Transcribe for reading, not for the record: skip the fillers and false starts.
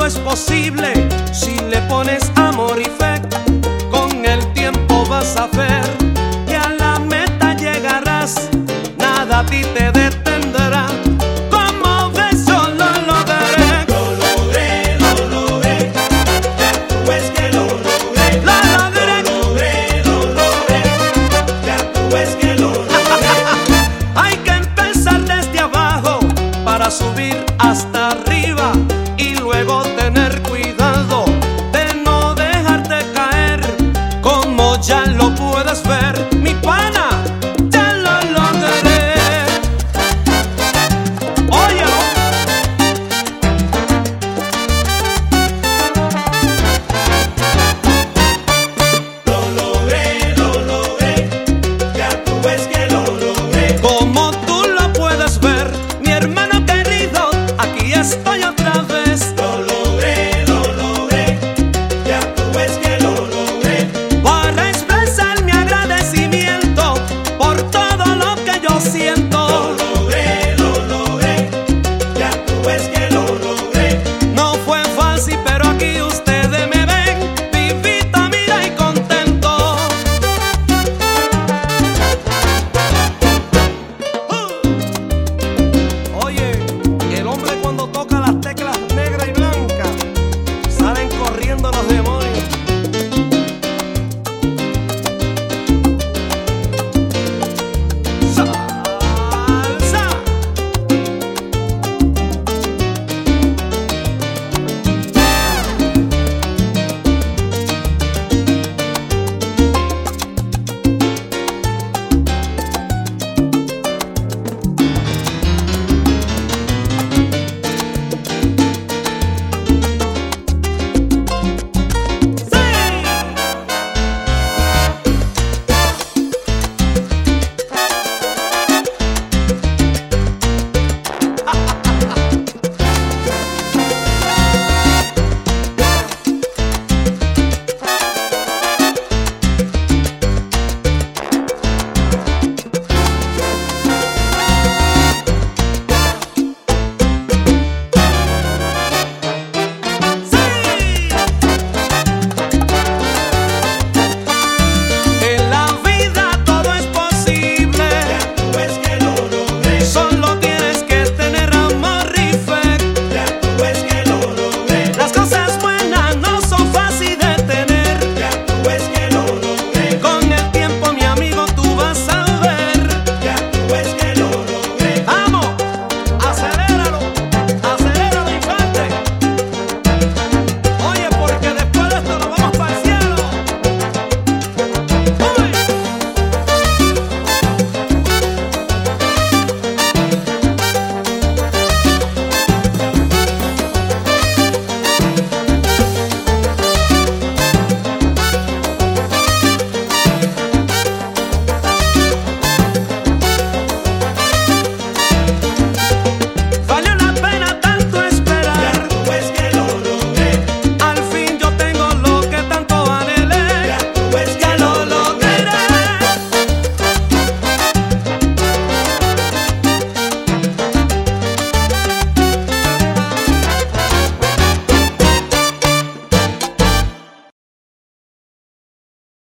es posible si le pones amor y fe. Con el tiempo vas a ver que a la meta llegarás, nada a ti te detendrá. Como ves, yo lo logré. Lo logré, ya tú ves que lo logré. Lo logré. Lo logré, ya tú ves que lo logré. Hay que empezar desde abajo para subir hasta arriba y luego tener cuidado de no dejarte caer. Como ya lo puedes ver, mi pana, ya lo logré. Óyelo. Lo logré, ya tú ves que lo logré. Como tú lo puedes ver, mi hermano querido, aquí estoy